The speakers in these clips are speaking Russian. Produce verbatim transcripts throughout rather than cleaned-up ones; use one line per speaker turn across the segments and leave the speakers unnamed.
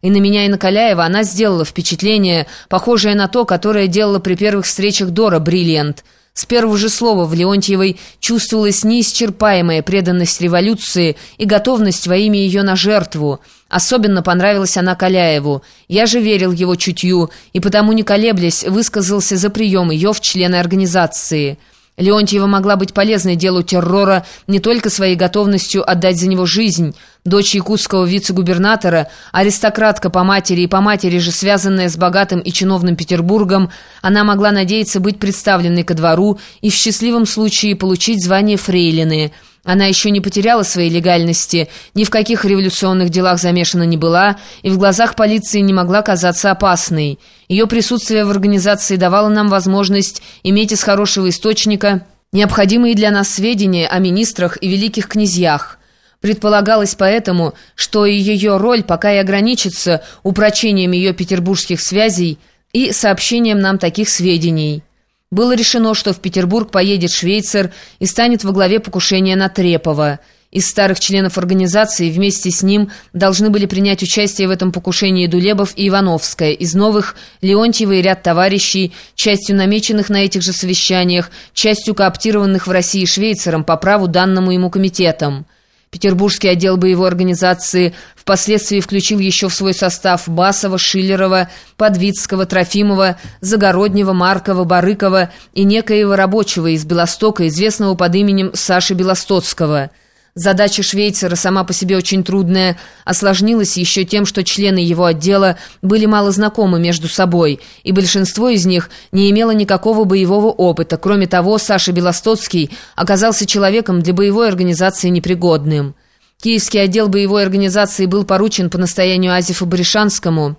И на меня, и на Каляева она сделала впечатление, похожее на то, которое делала при первых встречах Дора Бриллиант. С первого же слова в Леонтьевой чувствовалась неисчерпаемая преданность революции и готовность во имя ее на жертву. Особенно понравилась она Каляеву. Я же верил его чутью, и потому, не колеблясь, высказался за прием ее в члены организации. Леонтьева могла быть полезной делу террора не только своей готовностью отдать за него жизнь. Дочь якутского вице-губернатора, аристократка по матери и по матери же связанная с богатым и чиновным Петербургом, она могла надеяться быть представленной ко двору и в счастливом случае получить звание фрейлины. Она еще не потеряла своей легальности, ни в каких революционных делах замешана не была и в глазах полиции не могла казаться опасной. Ее присутствие в организации давало нам возможность иметь из хорошего источника необходимые для нас сведения о министрах и великих князьях. Предполагалось поэтому, что и ее роль пока и ограничится упрочением ее петербургских связей и сообщением нам таких сведений. Было решено, что в Петербург поедет швейцар и станет во главе покушения на Трепова. Из старых членов организации вместе с ним должны были принять участие в этом покушении Дулебов и Ивановская, из новых – Леонтьева и ряд товарищей, частью намеченных на этих же совещаниях, частью кооптированных в России швейцаром по праву данному ему комитетом. Петербургский отдел боевой организации впоследствии включил еще в свой состав Басова, Шиллерова, Подвицкого, Трофимова, Загороднего, Маркова, Барыкова и некоего рабочего из Белостока, известного под именем Саши Белостоцкого. Задача швейцара, сама по себе очень трудная, осложнилась еще тем, что члены его отдела были мало знакомы между собой, и большинство из них не имело никакого боевого опыта. Кроме того, Саша Белостоцкий оказался человеком для боевой организации непригодным. Киевский отдел боевой организации был поручен по настоянию Азефа Баришанскому.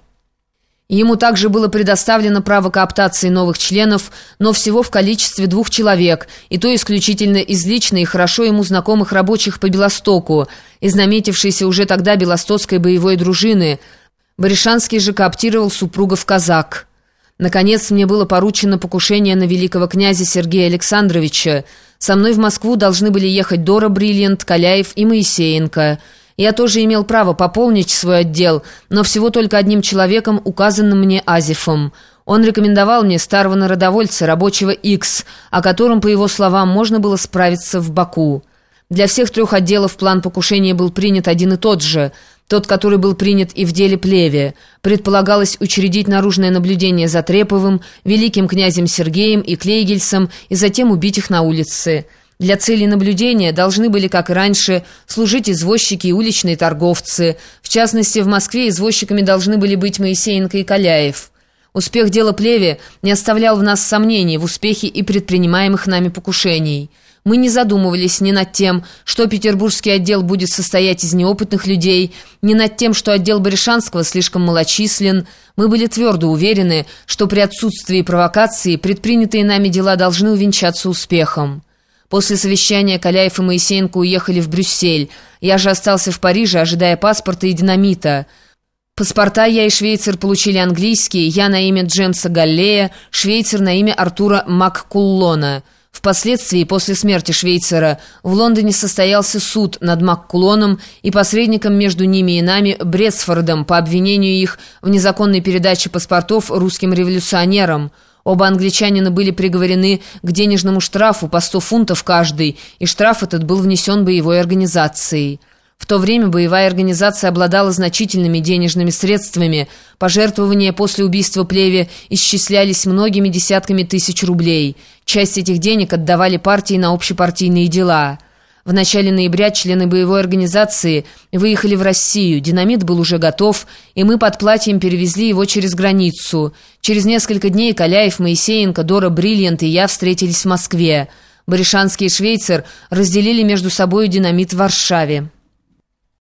Ему также было предоставлено право кооптации новых членов, но всего в количестве двух человек, и то исключительно из личной и хорошо ему знакомых рабочих по Белостоку, из наметившейся уже тогда белостоцкой боевой дружины. Баришанский же кооптировал супругов казак. Наконец, мне было поручено покушение на великого князя Сергея Александровича. Со мной в Москву должны были ехать Дора Бриллиант, Каляев и Моисеенко. Я тоже имел право пополнить свой отдел, но всего только одним человеком, указанным мне Азефом. Он рекомендовал мне старого народовольца, рабочего Икс, о котором, по его словам, можно было справиться в Баку. Для всех трех отделов план покушения был принят один и тот же, тот, который был принят и в деле Плеве. Предполагалось учредить наружное наблюдение за Треповым, великим князем Сергеем и Клейгельсом и затем убить их на улице. Для цели наблюдения должны были, как и раньше, служить извозчики и уличные торговцы. В частности, в Москве извозчиками должны были быть Моисеенко и Каляев. Успех дела Плеве не оставлял в нас сомнений в успехе и предпринимаемых нами покушений. Мы не задумывались ни над тем, что петербургский отдел будет состоять из неопытных людей, ни над тем, что отдел Баришанского слишком малочислен. Мы были твердо уверены, что при отсутствии провокации предпринятые нами дела должны увенчаться успехом. После совещания Каляев и Моисеенко уехали в Брюссель. Я же остался в Париже, ожидая паспорта и динамита. Паспорта я и швейцар получили английские, я на имя Джемса Галлея, швейцар на имя Артура Маккуллона. Впоследствии, после смерти швейцара, в Лондоне состоялся суд над Маккуллоном и посредником между ними и нами Бредсфордом по обвинению их в незаконной передаче паспортов русским революционерам. Оба англичанина были приговорены к денежному штрафу по сто фунтов каждый, и штраф этот был внесен боевой организацией. В то время боевая организация обладала значительными денежными средствами. Пожертвования после убийства Плеве исчислялись многими десятками тысяч рублей. Часть этих денег отдавали партии на общепартийные дела. В начале ноября члены боевой организации выехали в Россию, динамит был уже готов, и мы под платьем перевезли его через границу. Через несколько дней Каляев, Моисеенко, Дора Бриллиант и я встретились в Москве. Баришанский и швейцар разделили между собой динамит в Варшаве.